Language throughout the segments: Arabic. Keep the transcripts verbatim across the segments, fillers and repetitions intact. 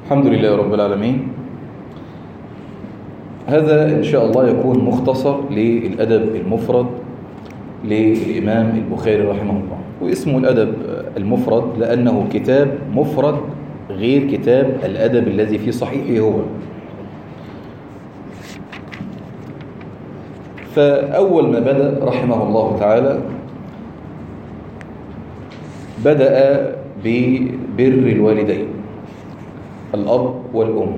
الحمد لله رب العالمين. هذا إن شاء الله يكون مختصر للأدب المفرد للإمام البخاري رحمه الله، واسمه الأدب المفرد لأنه كتاب مفرد غير كتاب الأدب الذي في صحيحه هو. فأول ما بدأ رحمه الله تعالى بدأ ببر الوالدين الأب والأم،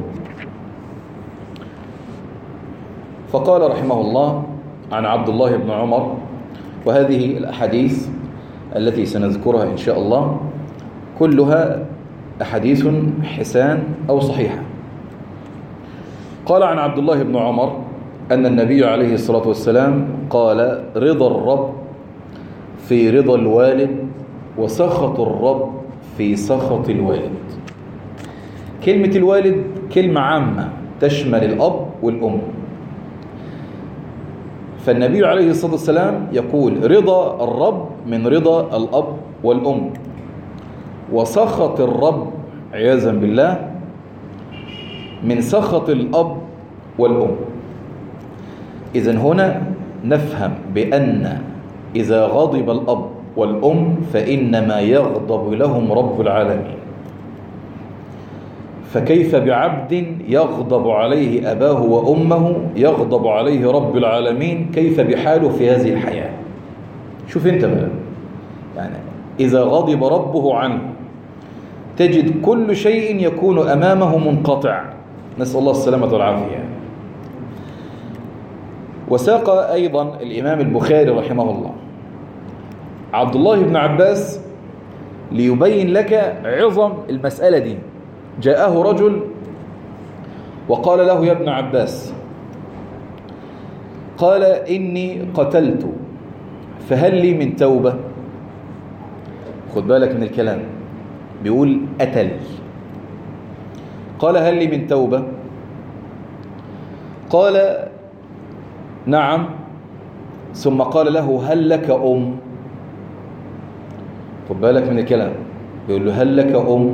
فقال رحمه الله عن عبد الله بن عمر، وهذه الأحاديث التي سنذكرها إن شاء الله كلها أحاديث حسان أو صحيحة. قال عن عبد الله بن عمر أن النبي عليه الصلاة والسلام قال: رضا الرب في رضا الوالد، وسخط الرب في سخط الوالد. كلمة الوالد كلمة عامة تشمل الأب والأم، فالنبي عليه الصلاة والسلام يقول رضا الرب من رضا الأب والأم، وسخط الرب عياذا بالله من سخط الأب والأم. إذن هنا نفهم بأن إذا غضب الأب والأم فإنما يغضب لهم رب العالمين، فكيف بعبد يغضب عليه أباه وأمه يغضب عليه رب العالمين؟ كيف بحاله في هذه الحياة؟ شوف انت بقى، يعني إذا غضب ربه عنه تجد كل شيء يكون أمامه منقطع، نسأل الله السلامة والعافية. وساق أيضا الإمام البخاري رحمه الله عبد الله بن عباس ليبين لك عظم المسألة دي. جاءه رجل وقال له: يا ابن عباس، قال: إني قتلت فهل لي من توبة؟ خد بالك من الكلام، بيقول قتل. قال: هل لي من توبة؟ قال: نعم. ثم قال له: هل لك أم؟ خد بالك من الكلام، بيقول له: هل لك أم؟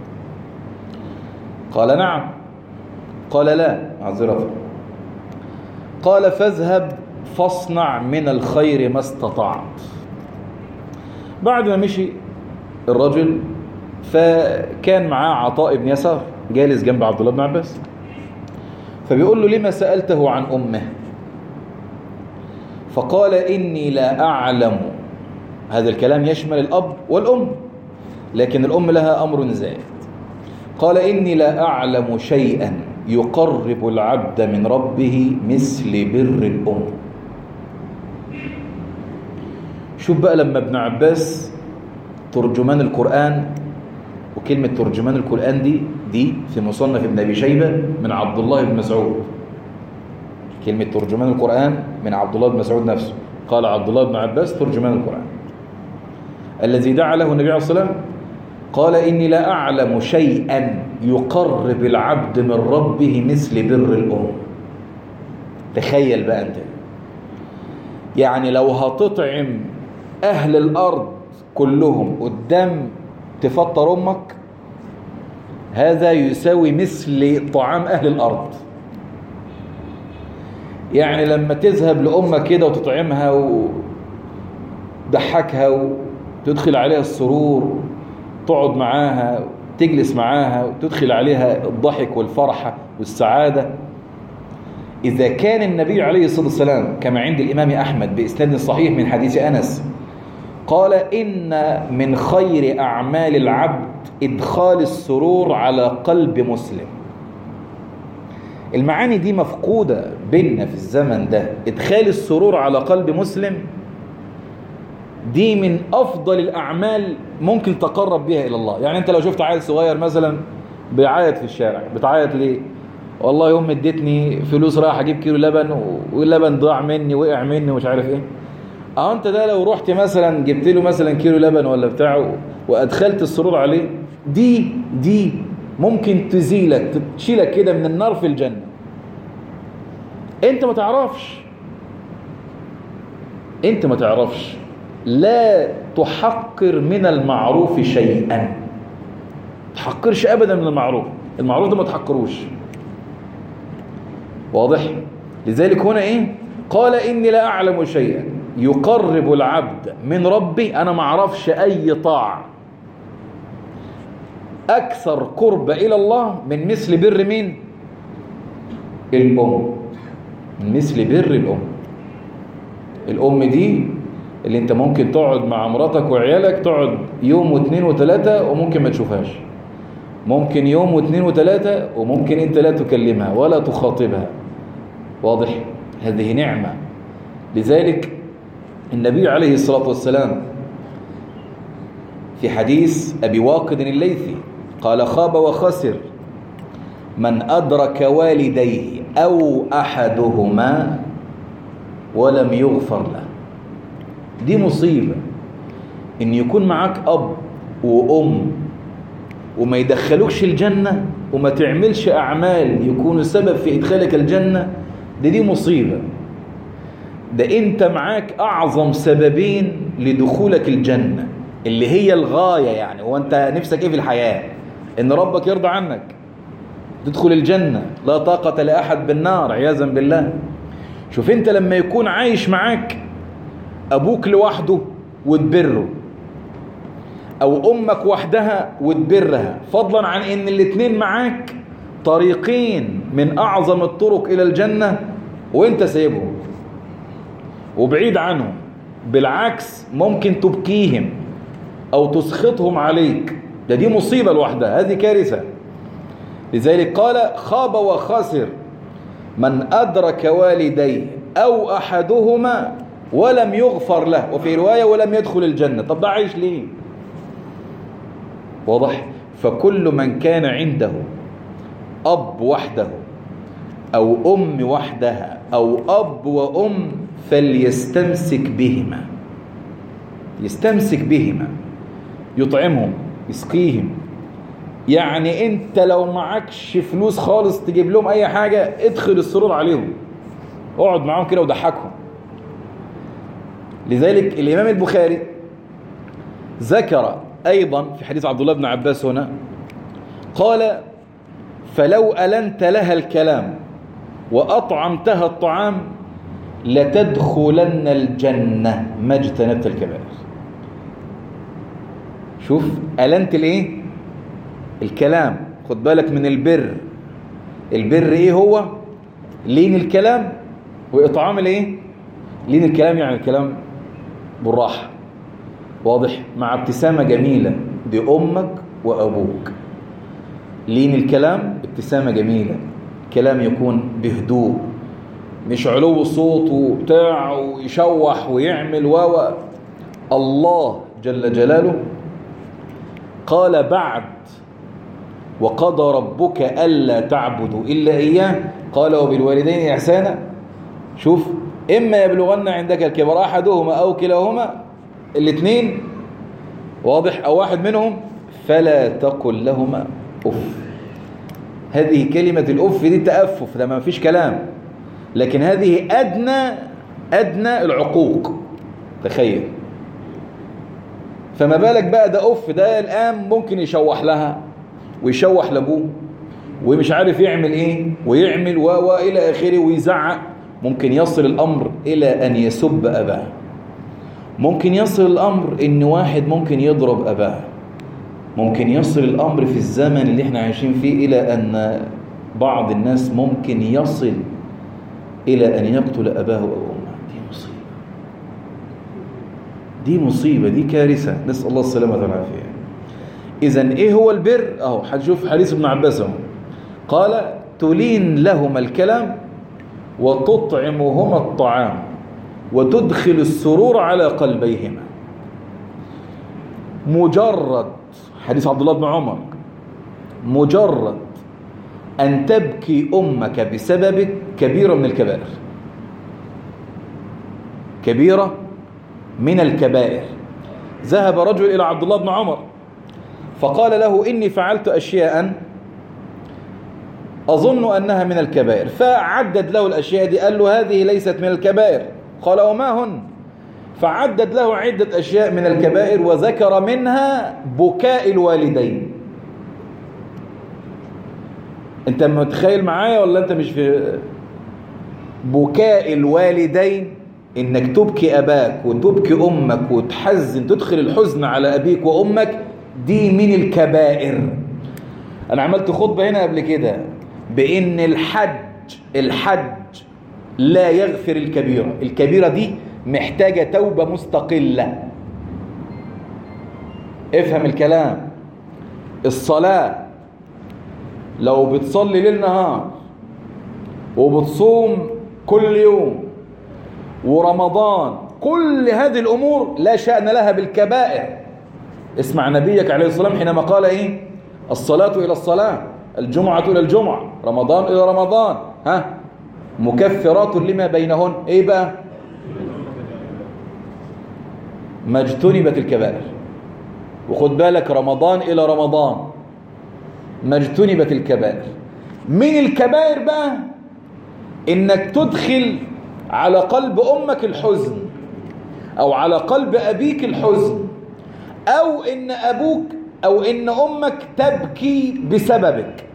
قال: نعم. قال: لا، معذرة. قال: فاذهب فاصنع من الخير ما استطعت. بعد ما مشي الرجل فكان معاه عطاء بن يسار جالس جنب عبد الله بن عباس، فبيقول له: لما سألته عن أمه؟ فقال: إني لا أعلم. هذا الكلام يشمل الأب والأم، لكن الأم لها أمر زائد. قال: إني لا أعلم شيئا يقرب العبد من ربه مثل بر الأم. شوف بقى لما ابن عباس ترجمان القرآن، وكلمة ترجمان القرآن دي دي في مصنف ابن أبي شيبة من عبد الله بن مسعود. كلمة ترجمان القرآن من عبد الله بن مسعود نفسه. قال عبد الله بن عباس ترجمان القرآن الذي دعا له النبي عليه الصلاة والسلام، قال: إني لا أعلم شيئا يقرب العبد من ربه مثل بر الأم. تخيل بقى أنت، يعني لو هتطعم أهل الأرض كلهم قدام تفطر أمك، هذا يساوي مثل طعام أهل الأرض. يعني لما تذهب لأمك كده وتطعمها وتضحكها وتدخل عليها السرور، تقعد معاها تجلس معاها وتدخل عليها الضحك والفرحة والسعادة، إذا كان النبي عليه الصلاة والسلام كما عند الإمام أحمد بإسناد صحيح من حديث أنس قال: إن من خير أعمال العبد إدخال السرور على قلب مسلم. المعاني دي مفقودة بيننا في الزمن ده. إدخال السرور على قلب مسلم دي من أفضل الأعمال ممكن تقرب بها إلى الله. يعني أنت لو شفت عيل صغير مثلا بيعيط في الشارع، بتعيط ليه؟ والله يوم ادتني فلوس رايح أجيب كيلو لبن واللبن ضاع مني وقع مني ومش عارف إيه. أه أنت ده لو رحت مثلا جبت له مثلا كيلو لبن ولا بتاعه وأدخلت السرور عليه، دي دي ممكن تزيلك تشيلك كده من النار في الجنة. أنت ما تعرفش أنت ما تعرفش لا تحقر من المعروف شيئا، تحقرش أبدا من المعروف. المعروف ده ما تحقروش. واضح؟ لذلك هنا ايه؟ قال إني لا أعلم شيئا يقرب العبد من ربي. أنا ما اعرفش أي طاعة أكثر قرب إلى الله من مثل بر مين؟ الأم. من مثل بر الأم. الأم دي اللي انت ممكن تقعد مع مراتك وعيالك، تقعد يوم واثنين وثلاثة وممكن ما تشوفهاش، ممكن يوم واثنين وثلاثة وممكن انت لا تكلمها ولا تخاطبها. واضح؟ هذه نعمة. لذلك النبي عليه الصلاة والسلام في حديث أبي واقد الليثي قال: خاب وخسر من أدرك والديه أو أحدهما ولم يغفر له. دي مصيبة إن يكون معاك أب وأم وما يدخلوكش الجنة وما تعملش أعمال يكونوا سبب في إدخالك الجنة. دي دي مصيبة. ده أنت معاك أعظم سببين لدخولك الجنة اللي هي الغاية. يعني هو أنت نفسك إيه في الحياة؟ إن ربك يرضى عنك تدخل الجنة. لا طاقة لأحد بالنار عياذا بالله. شوف أنت لما يكون عايش معاك أبوك لوحده وتبره، أو أمك وحدها وتبرها، فضلا عن إن الاتنين معاك طريقين من أعظم الطرق إلى الجنة وإنت سايبهم وبعيد عنهم، بالعكس ممكن تبكيهم أو تسخطهم عليك. ده دي مصيبة لوحدها، هذه كارثة. لذلك قال: خاب وخسر من أدرك والديه أو أحدهما ولم يغفر له، وفي رواية ولم يدخل الجنة. طب ده عايش ليه؟ واضح؟ فكل من كان عنده أب وحده أو أم وحدها أو أب وأم فليستمسك بهما. يستمسك بهما، يطعمهم، يسقيهم. يعني انت لو معكش فلوس خالص تجيب لهم اي حاجة، ادخل السرور عليهم، اقعد معاهم كده وضحكهم. لذلك الامام البخاري ذكر ايضا في حديث عبد الله بن عباس هنا قال: فلو ألنت لها الكلام وأطعمتها الطعام لتدخلن الجنة ما اجتنبت الكبائر. شوف، ألنت الايه؟ الكلام. خد بالك من البر. البر ايه هو؟ لين الكلام وإطعام الايه؟ لين الكلام يعني الكلام بالراحة. واضح؟ مع ابتسامة جميلة بأمك وأبوك. لين الكلام، ابتسامة جميلة، كلام يكون بهدوء، مش علو صوت وبتاع ويشوح ويعمل و الله جل جلاله قال بعد: وقضى ربك ألا تعبدوا إلا إياه قال وبالوالدين إحسانا. شوف، إما يبلغن عندك الكبر أحدهما أو كلاهما، الاثنين، واضح، أو واحد منهم، فلا تقل لهما أف. هذه كلمة الأف دي تأفف، ده ما فيش كلام، لكن هذه أدنى أدنى العقوق. تخيل. فما بالك بقى ده أف، ده الآن ممكن يشوح لها ويشوح لأبوه ومش عارف يعمل إيه ويعمل و وإلى آخره ويزعق. ممكن يصل الأمر إلى أن يسب أباه. ممكن يصل الأمر إن واحد ممكن يضرب أباه. ممكن يصل الأمر في الزمن اللي احنا عايشين فيه إلى أن بعض الناس ممكن يصل إلى أن يقتل أباه أو أمه. دي مصيبة، دي مصيبة، دي كارثة، نسأل الله السلامة والعافية. إذن إيه هو البر؟ أهو هتشوف حديث ابن عباس اهو قال: تلين لهما الكلام وتطعمهما الطعام وتدخل السرور على قلبيهما. مجرد حديث عبد الله بن عمر، مجرد أن تبكي أمك بسببك كبيرة من الكبائر، كبيرة من الكبائر. ذهب رجل إلى عبد الله بن عمر فقال له: إني فعلت أشياء أظن أنها من الكبائر. فعدد له الأشياء دي، قال له: هذه ليست من الكبائر. قال: وما هن؟ فعدد له عدة أشياء من الكبائر وذكر منها بكاء الوالدين. انت متخيل معايا ولا انت مش في؟ بكاء الوالدين، انك تبكي اباك وتبكي امك وتحزن، تدخل الحزن على ابيك وامك، دي من الكبائر. انا عملت خطبة هنا قبل كده بان الحج الحج لا يغفر الكبيرة. الكبيرة دي محتاجة توبة مستقلة. افهم الكلام. الصلاة لو بتصلي ليل نهار وبتصوم كل يوم ورمضان، كل هذه الأمور لا شأن لها بالكبائر. اسمع نبيك عليه الصلاة والسلام حينما قال ايه؟ الصلاة إلى الصلاة، الجمعة إلى الجمعة، رمضان إلى رمضان، ها مكفرات لما بينهن. ايه بقى؟ ما اجتنبت الكبائر. وخد بالك، رمضان إلى رمضان، ما اجتنبت الكبائر. من الكبائر بقى انك تدخل على قلب امك الحزن، او على قلب ابيك الحزن، او ان ابوك او ان امك تبكي بسببك،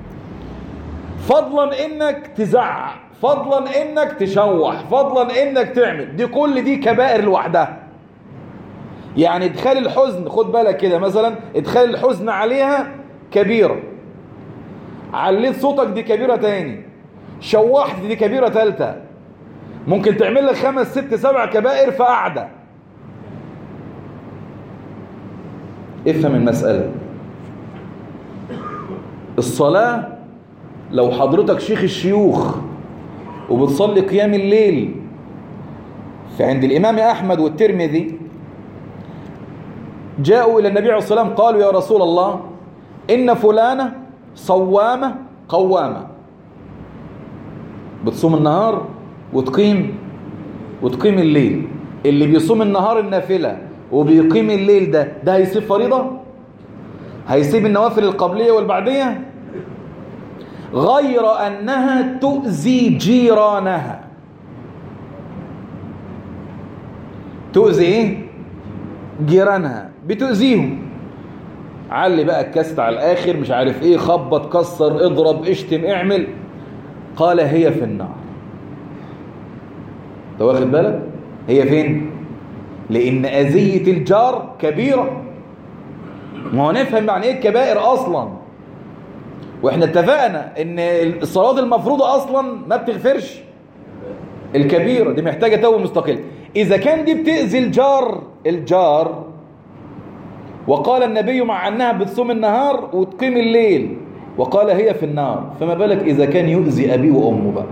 فضلا انك تزعق، فضلا انك تشوح، فضلا انك تعمل. دي كل دي كبائر لوحدها. يعني ادخال الحزن، خد بالك كده، مثلا ادخال الحزن عليها كبيرة، عليت صوتك دي كبيرة تاني، شوحت دي كبيرة تالتة، ممكن تعمل لك خمس ست سبع كبائر في قعدة. افهم المسألة. الصلاة لو حضرتك شيخ الشيوخ وبتصلي قيام الليل، فعند الإمام أحمد والترمذي جاءوا إلى النبي عليه الصلاة والسلام قالوا يا رسول الله إن فلانة صوامة قوامة، بتصوم النهار وتقيم وتقيم الليل. اللي بيصوم النهار النافلة وبيقيم الليل ده ده هيسيب فريضة؟ هيسيب النوافل القبلية والبعدية؟ غير أنها تؤذي جيرانها. تؤذي إيه؟ جيرانها، بتؤذيهم. علي بقى الكاست على الآخر، مش عارف إيه، خبط كسر اضرب اشتم اعمل. قال هي في النار. انت واخد بالك؟ هي فين؟ لأن أذية الجار كبيرة. ما هو نفهم معنى إيه الكبائر أصلا. وإحنا اتفقنا إن الصلاة المفروضة أصلا ما بتغفرش الكبيرة، دي محتاجة توبة مستقلة. إذا كان دي بتأذي الجار الجار وقال النبي مع أنها بتصوم النهار وتقيم الليل وقال هي في النار، فما بالك إذا كان يؤذي أبيه وأمه بقى؟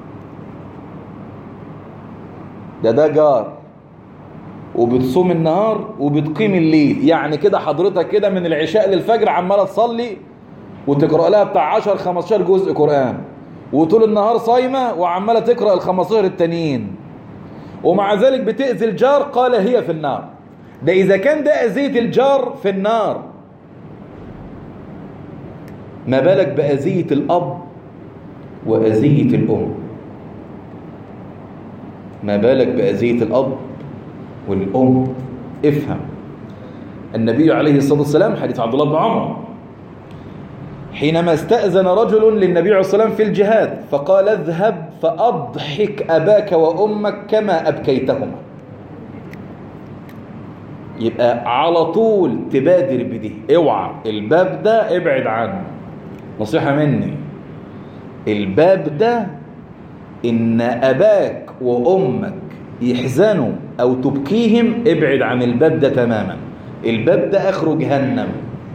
ده ده جار وبتصوم النهار وبتقيم الليل. يعني كده حضرتك كده من العشاء للفجر عمالة تصلي وتقرأ لها بتاع عشر خمستاشر جزء قرآن، وطول النهار صايمة وعمالة تقرأ الخمستاشر التانيين، ومع ذلك بتأذي الجار. قال هي في النار. ده إذا كان ده أذية الجار في النار، ما بالك بأذية الأب وأذية الأم؟ ما بالك بأذية الأب والأم؟ افهم. النبي عليه الصلاة والسلام حديث عبد الله بن عمر حينما استأذن رجل للنبي عليه الصلاة والسلام في الجهاد فقال اذهب فأضحك أباك وأمك كما أبكيتهما. يبقى على طول تبادر بدي، اوعى الباب ده ابعد عنه، نصيحة مني. الباب ده إن أباك وأمك يحزنوا أو تبكيهم، ابعد عن الباب ده تماما. الباب ده آخره جهنم.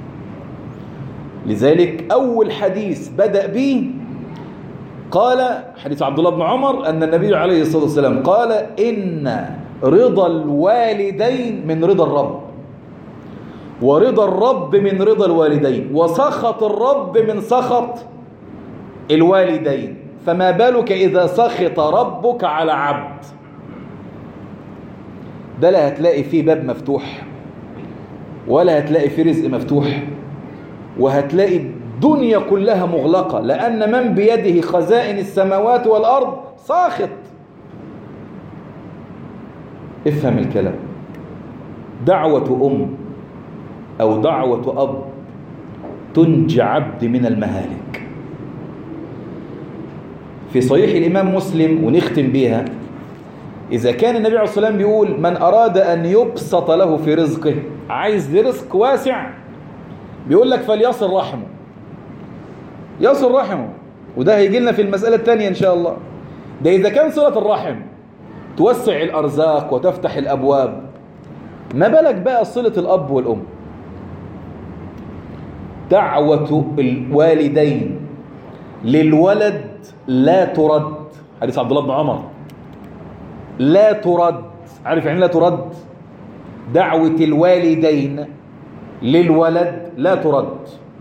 لذلك أول حديث بدأ به قال حديث عبد الله بن عمر أن النبي عليه الصلاة والسلام قال إن رضا الوالدين من رضا الرب، ورضا الرب من رضا الوالدين، وسخط الرب من سخط الوالدين، فما بالك إذا سخط ربك على عبد؟ ده لا هتلاقي فيه باب مفتوح ولا هتلاقي فيه رزق مفتوح، وهتلاقي الدنيا كلها مغلقة، لأن من بيده خزائن السماوات والأرض ساخط. افهم الكلام. دعوة أم أو دعوة أب تنجي عبد من المهالك. في صحيح الإمام مسلم ونختم بيها، إذا كان النبي عليه الصلاة والسلام بيقول من أراد أن يبسط له في رزقه، عايز رزق واسع، بيقول لك فليصل رحمه، يصل رحمه. وده هيجي لنا في المسألة الثانية إن شاء الله. ده إذا كان صلة الرحم توسع الأرزاق وتفتح الأبواب، ما بالك بقى صلة الأب والأم؟ دعوة الوالدين للولد لا ترد، حديث عبد الله بن عمر، لا ترد. عارف يعني لا ترد؟ دعوة الوالدين للولد لا ترد.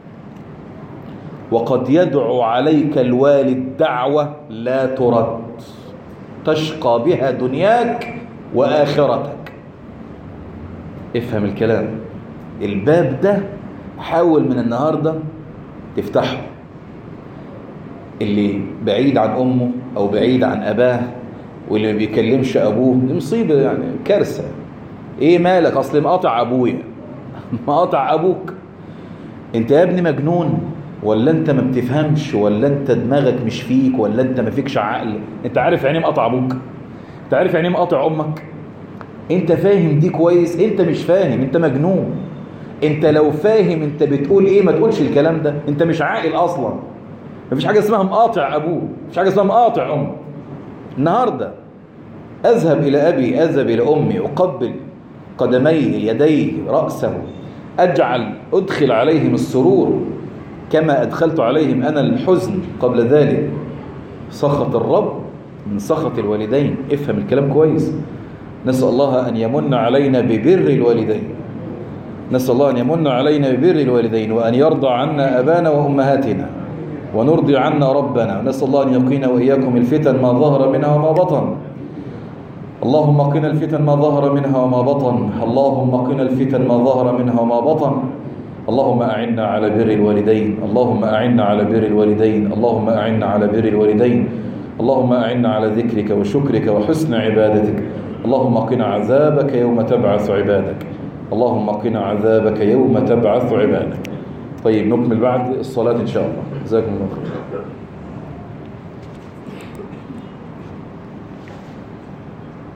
وقد يدعو عليك الوالد دعوة لا ترد تشقى بها دنياك وآخرتك. افهم الكلام. الباب ده حاول من النهاردة تفتحه. اللي بعيد عن أمه أو بعيد عن أباه واللي ما بيكلمش أبوه، دي مصيبة يعني، كارثة. إيه مالك؟ أصل مقاطع أبويا. مقاطع أبوك؟ أنت يا ابني مجنون، ولا أنت ما بتفهمش، ولا أنت دماغك مش فيك، ولا أنت ما فيكش عقل؟ أنت عارف يعني مقاطع أبوك؟ أنت عارف يعني مقاطع أمك؟ أنت فاهم دي كويس؟ أنت مش فاهم، أنت مجنون. أنت لو فاهم أنت بتقول إيه ما تقولش الكلام ده. أنت مش عاقل أصلا. مفيش حاجة اسمها مقاطع أبوه، مفيش حاجة اسمها مقاطع أمه. النهاردة أذهب إلى أبي، أذهب إلى أمي، أقبل قدميه، يديه، رأسه، أجعل أدخل عليهم السرور كما أدخلت عليهم أنا الحزن قبل ذلك. سخط الرب من سخط الوالدين. افهم الكلام كويس. نسأل الله أن يمن علينا ببر الوالدين، نسأل الله أن يمن علينا ببر الوالدين، وأن يرضى عنا أبانا وأمهاتنا، ونرضي عنا ربنا. نسأل الله أن يقينا وإياكم الفتن ما ظهر منها وما بطن. اللهم قنا الفتن ما ظهر منها وما بطن. اللهم قنا الفتن ما ظهر منها وما بطن. اللهم أعنا على بر الوالدين. اللهم أعنا على بر الوالدين. اللهم أعنا على بر الوالدين. اللهم أعنا على ذكرك وشكرك وحسن عبادتك. اللهم قنا عذابك يوم تبعث عبادك. اللهم قنا عذابك يوم تبعث عبادك. طيب نكمل بعد الصلاة إن شاء الله. جزاكم الله خير.